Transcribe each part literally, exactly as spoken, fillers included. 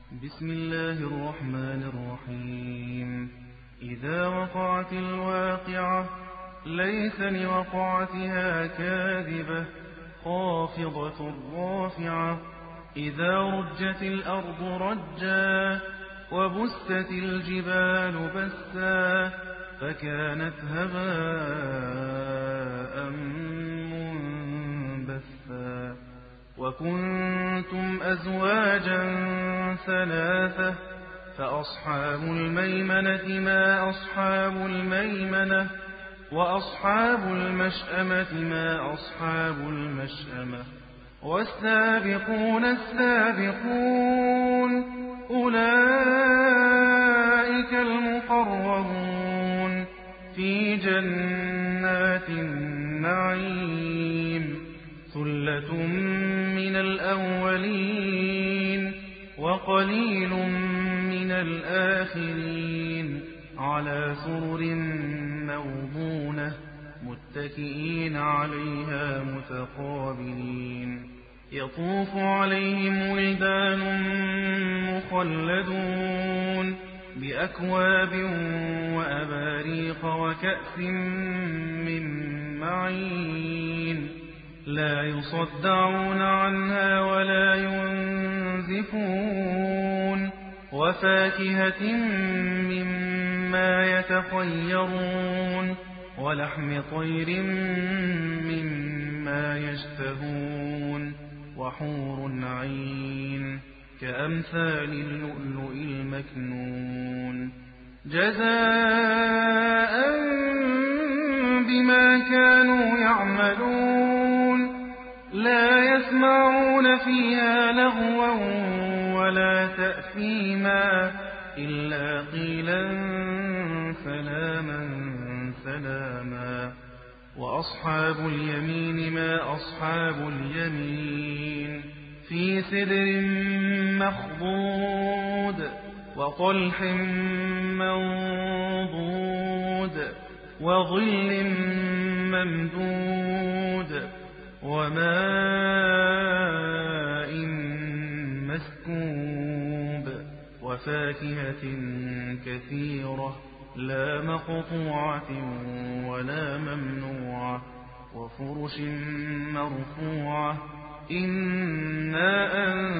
بسم الله الرحمن الرحيم. إذا وقعت الواقعة ليس لوقعتها كاذبة خافضة رافعة. إذا رجت الأرض رجا وبست الجبال بسا فكانت هباء منبثا. وكنتم أزواجا ثلاثة فأصحاب الميمنة ما أصحاب الميمنة وأصحاب المشأمة ما أصحاب المشأمة. والسابقون السابقون أولئك المقربون في جنات النعيم. ثلة من الأولين وقليل من الآخرين على سرر موضونة متكئين عليها متقابلين. يطوف عليهم ولدان مخلدون بأكواب وأباريق وكأس من معين لا يصدعون عنها ولا ينزفون. وفاكهة مما يتخيرون ولحم طير مما يشتهون. وحور عين كأمثال اللؤلؤ المكنون جزاء بما كانوا يعملون. لا يسمعون فيها لغوا ولا تأثيما إلا قيلا سلاما سلاما. وأصحاب اليمين ما أصحاب اليمين في سدر مخضود وطلح منضود وظل ممدود وماء مسكوب وفاكهة كثيرة لا مقطوعة ولا ممنوعة وفرش مرفوعة. إنا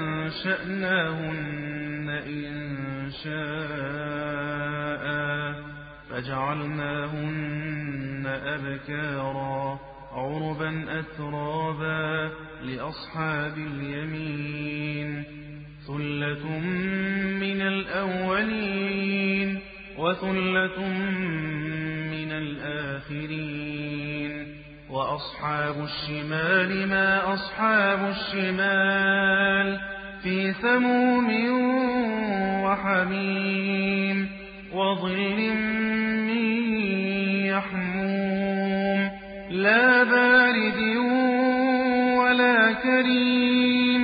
أنشأناهن إنشاء فجعلناهن أبكارا عربا أترابا لأصحاب اليمين. ثلة من الأولين وثلة من الآخرين. وأصحاب الشمال ما أصحاب الشمال في سموم وحميم وظل من يحموم لا بارد ولا كريم.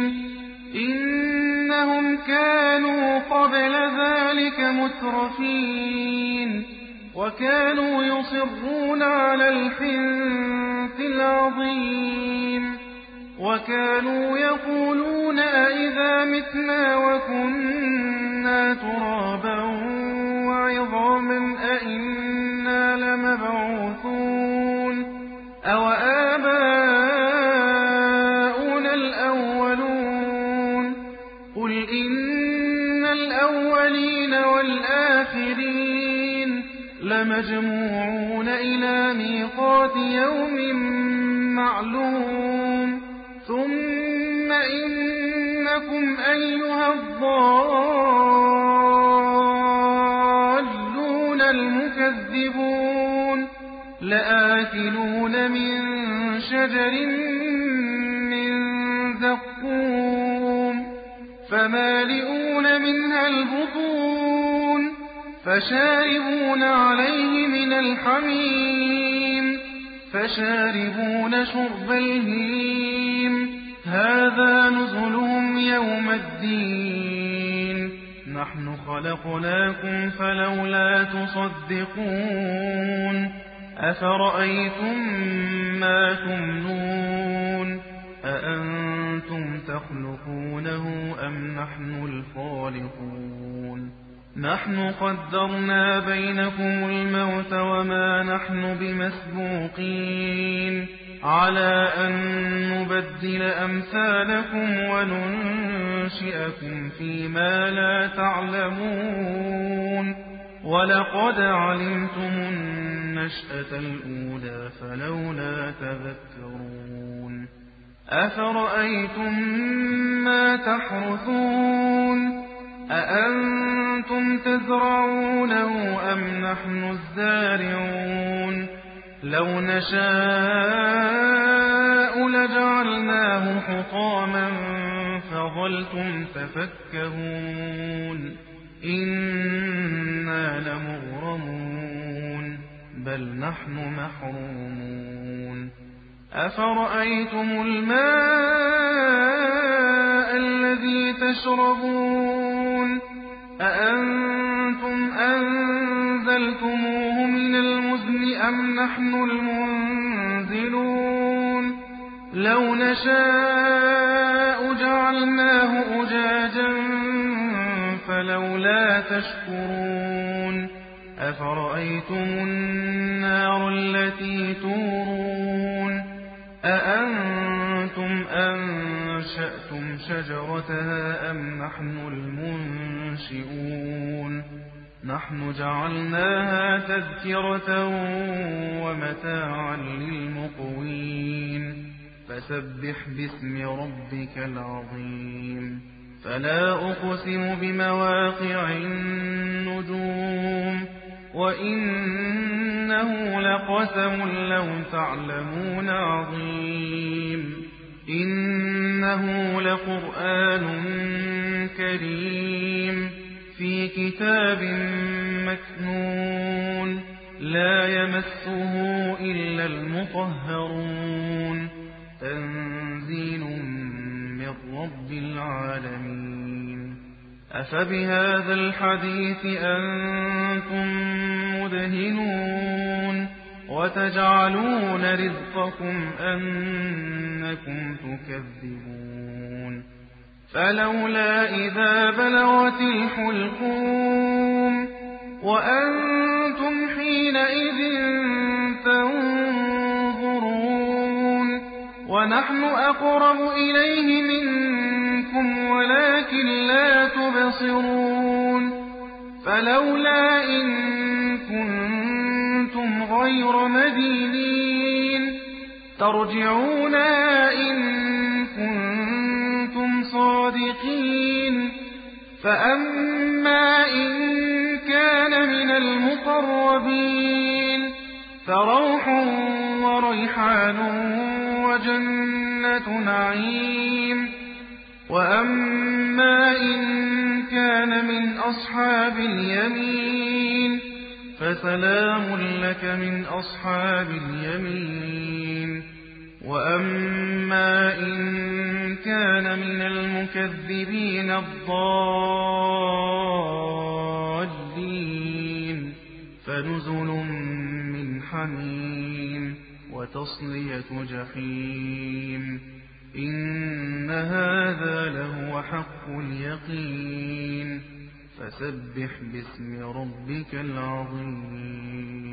إنهم كانوا قبل ذلك مترفين وكانوا يصرون على الحنث العظيم وكانوا يقولون أئذا متنا وكنا ترابا وعظاما أئنا لمبعوثون أو آباؤنا الأولون. قل إن الأولين والآخرين لمجموعون إلى ميقات يوم معلوم. ثم إنكم أيها الضالون المكذبون لآكلون من شجر من زقوم فمالئون منها البطون فشاربون عليه من الحميم فشاربون شرب الهيم. هذا نزلهم يوم الدين. نحن خلقناكم فلولا تصدقون. أفرأيتم ما تمنون أأنتم أأنتم تخلقونه أم نحن الخالقون نحن قدرنا بينكم الموت وما نحن بمسبوقين على أن نبدل أمثالكم وننشئكم فيما لا تعلمون ولقد علمتم النشأة الأولى فلولا تذكرون أفرأيتم ما تحرثون أأنتم تزرعونه أم نحن الزارعون لو نشاء لجعلناه حطاما فظلتم تفكهون إنا لمغرمون بل نحن محرومون أفرأيتم الماء الذي تشربون أأنتم أنزلتموه من المزن أم نحن المنزلون لو نشاء جعلناه أجاجا فلولا تشكرون أفرأيتم النار التي تورون أأنتم أنشأتم شجرتها أم نحن المنشئون نحن جعلناها تذكرة ومتاعا للمقوين فسبح باسم ربك العظيم فلا أقسم بمواقع النجوم وإنه لقسم لو تعلمون عظيم إنه لقرآن كريم في كتاب مكنون لا يمسه إلا المطهرون تنزيل من رب العالمين أفبهذا الحديث أنتم مدهنون وتجعلون رزقكم أنكم تكذبون فلولا إذا بلغت الحلقوم وأنتم حينئذ تنظرون ونحن أقرب إليه منكم ولكن لا تبصرون فلولا إن كنتم غير مدينين ترجعونا إن كنتم صادقين فأما إن كان من المقربين فروح وريحان وجنة نعيم وأما إن كان من أصحاب اليمين فسلام لك من أصحاب اليمين وأما إن كان من المكذبين الضالين فنزل من حميم وتصلية جحيم إن هذا لهو حق اليقين فسبح باسم ربك العظيم